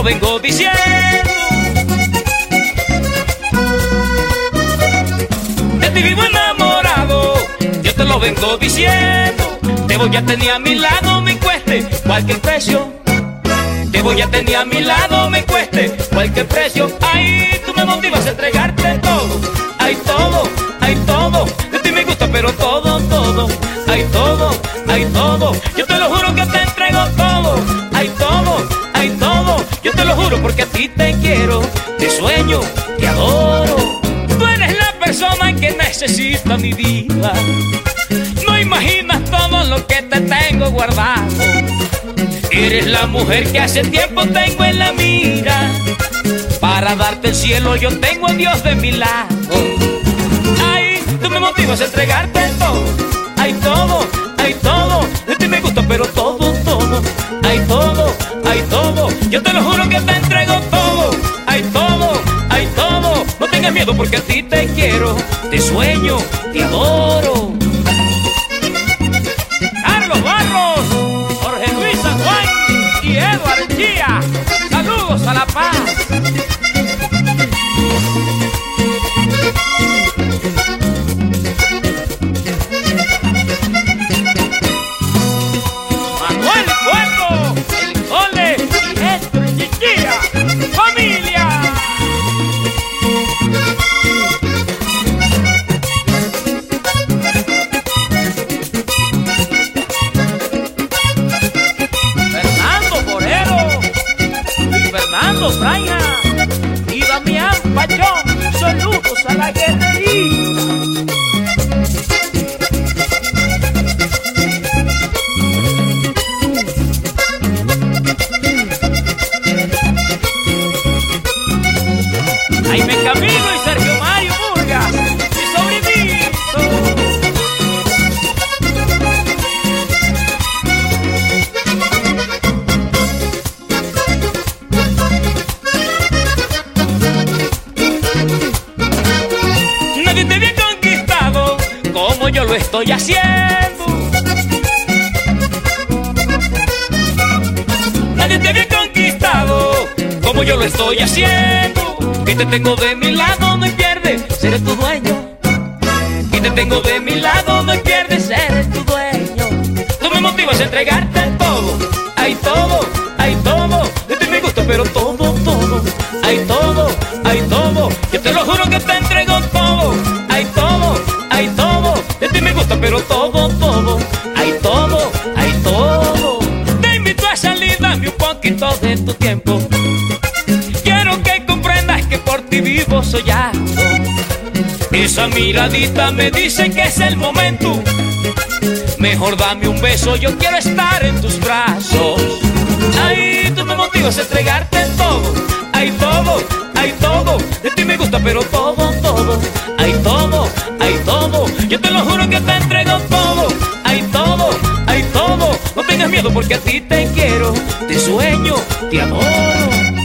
vengo diciendo. De ti vivo enamorado, yo te lo vengo diciendo. Te voy a tener a mi lado, me cueste cualquier precio. Te voy a tener a mi lado, me cueste cualquier precio. Ay, tú me motivas a entregarte todo. Ay, todo, ay, todo. De ti me gusta, pero todo, todo. Ay, todo, ay, todo. Yo te lo juro que te entrego todo. Ay, todo, ay, todo. Yo te lo juro porque a ti te quiero, te sueño, te adoro. Tú eres la persona que necesita mi vida. No imaginas todo lo que te tengo guardado. Eres la mujer que hace tiempo tengo en la mira. Para darte el cielo yo tengo a Dios de mi lado. Ay, tú me motivas a entregarte todo. Ay, todo, ay, todo. De ti me gusta, pero todo, todo. Ay, todo, ay, todo. Yo te lo juro que te entrego todo. Ay, todo, ay, todo. No tengas miedo porque a ti te quiero, te sueño, te adoro. Carlos Barros, Jorge Luis San Juan y Eduardo Chía. Saludos a La Paz. Manuel Cuervo, El Cole y Héctor Chichilla. ¡Familia! Fernando Fraina y Damián Pachón, saludos a la guerrería. Jaime Camilo y Sergio Mario Murgas, mi sobrinito. Nadie te había conquistado como yo lo estoy haciendo. Nadie te había conquistado como yo lo estoy haciendo. Que te tengo de mi lado, no pierdes, seré tu dueño. Que te tengo de mi lado, no pierdes, seré tu dueño. Tú me motivas a entregarte todo. Ay, todo, ay, todo. De ti me gusta, pero todo, todo. Ay, todo, ay, todo. Yo te lo juro que te entrego todo. Ay, todo, ay, todo. De ti me gusta, pero todo, todo. Ay, todo, ay, todo. Te invito a salir, dame un poquito de tu tiempo. Quiero que comprendas que por ti vivo soñando. Esa miradita me dice que es el momento. Mejor dame un beso, yo quiero estar en tus brazos. Ay, tú me motivas a entregarte todo. Ay, todo, ay, todo. De ti me gusta, pero todo, todo. Ay, todo, ay, todo. Yo te lo juro que te entrego todo. Ay, todo, ay, todo. No tengas miedo porque a ti te quiero, te sueño, te adoro.